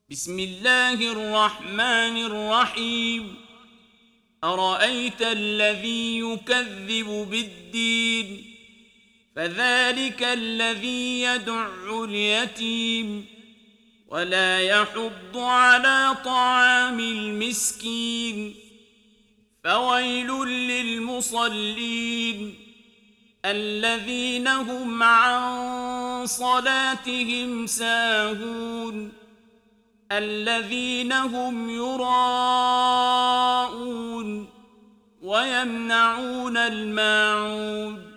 بسم الله الرحمن الرحيم. أرأيت الذي يكذب بالدين فذلك الذي يدع اليتيم ولا يحض على طعام المسكين فويل للمصلين الذين هم عن صلاتهم ساهون الذين هم يراءون ويمنعون الماعون